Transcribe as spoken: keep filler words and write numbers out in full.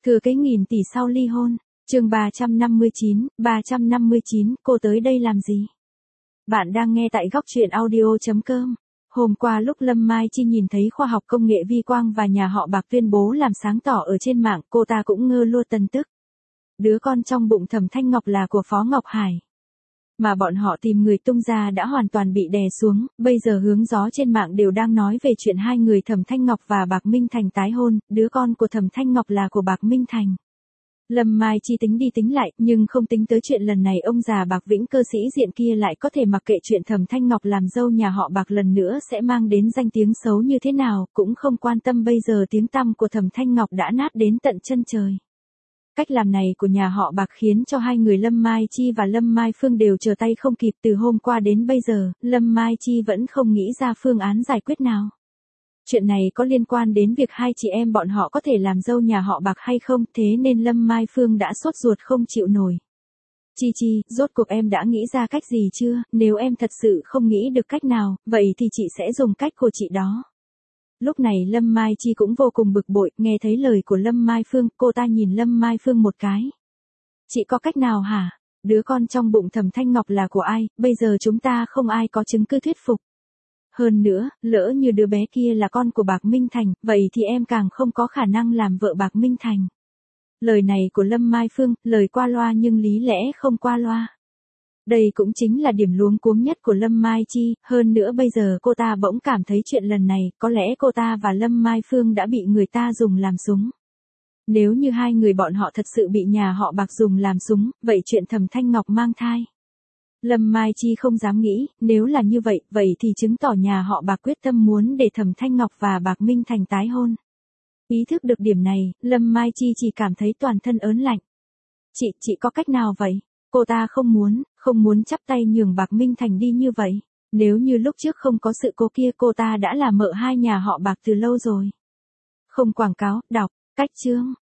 Thừa cái nghìn tỷ sau ly hôn. Chương ba trăm năm mươi chín, ba trăm năm mươi chín, cô tới đây làm gì? Bạn đang nghe tại góc truyện audio chấm com. Hôm qua lúc Lâm Mai Chi nhìn thấy khoa học công nghệ vi quang và nhà họ Bạc tuyên bố làm sáng tỏ ở trên mạng, cô ta cũng ngơ lua tần tức. Đứa con trong bụng Thẩm Thanh Ngọc là của Phó Ngọc Hải. Mà bọn họ tìm người tung ra đã hoàn toàn bị đè xuống, bây giờ hướng gió trên mạng đều đang nói về chuyện hai người Thẩm Thanh Ngọc và Bạc Minh Thành tái hôn, đứa con của Thẩm Thanh Ngọc là của Bạc Minh Thành. Lâm Mai Chi tính đi tính lại, nhưng không tính tới chuyện lần này ông già Bạc Vĩnh Cơ sĩ diện kia lại có thể mặc kệ chuyện Thẩm Thanh Ngọc làm dâu nhà họ Bạc lần nữa sẽ mang đến danh tiếng xấu như thế nào, cũng không quan tâm bây giờ tiếng tăm của Thẩm Thanh Ngọc đã nát đến tận chân trời. Cách làm này của nhà họ Bạc khiến cho hai người Lâm Mai Chi và Lâm Mai Phương đều chờ tay không kịp. Từ hôm qua đến bây giờ, Lâm Mai Chi vẫn không nghĩ ra phương án giải quyết nào. Chuyện này có liên quan đến việc hai chị em bọn họ có thể làm dâu nhà họ Bạc hay không, thế nên Lâm Mai Phương đã sốt ruột không chịu nổi. Chi Chi, rốt cuộc em đã nghĩ ra cách gì chưa? Nếu em thật sự không nghĩ được cách nào, vậy thì chị sẽ dùng cách của chị đó. Lúc này Lâm Mai Chi cũng vô cùng bực bội, nghe thấy lời của Lâm Mai Phương, cô ta nhìn Lâm Mai Phương một cái. Chị có cách nào hả? Đứa con trong bụng Thẩm Thanh Ngọc là của ai, bây giờ chúng ta không ai có chứng cứ thuyết phục. Hơn nữa, lỡ như đứa bé kia là con của Bạc Minh Thành, vậy thì em càng không có khả năng làm vợ Bạc Minh Thành. Lời này của Lâm Mai Phương, lời qua loa nhưng lý lẽ không qua loa. Đây cũng chính là điểm luống cuống nhất của Lâm Mai Chi, hơn nữa bây giờ cô ta bỗng cảm thấy chuyện lần này, có lẽ cô ta và Lâm Mai Phương đã bị người ta dùng làm súng. Nếu như hai người bọn họ thật sự bị nhà họ Bạc dùng làm súng, vậy chuyện Thẩm Thanh Ngọc mang thai. Lâm Mai Chi không dám nghĩ, nếu là như vậy, vậy thì chứng tỏ nhà họ Bạc quyết tâm muốn để Thẩm Thanh Ngọc và Bạc Minh Thành tái hôn. Ý thức được điểm này, Lâm Mai Chi chỉ cảm thấy toàn thân ớn lạnh. Chị, chị có cách nào vậy? Cô ta không muốn, không muốn chắp tay nhường Bạc Minh Thành đi như vậy. Nếu như lúc trước không có sự cố kia cô ta đã là mợ hai nhà họ Bạc từ lâu rồi. Không quảng cáo, đọc, cách chương.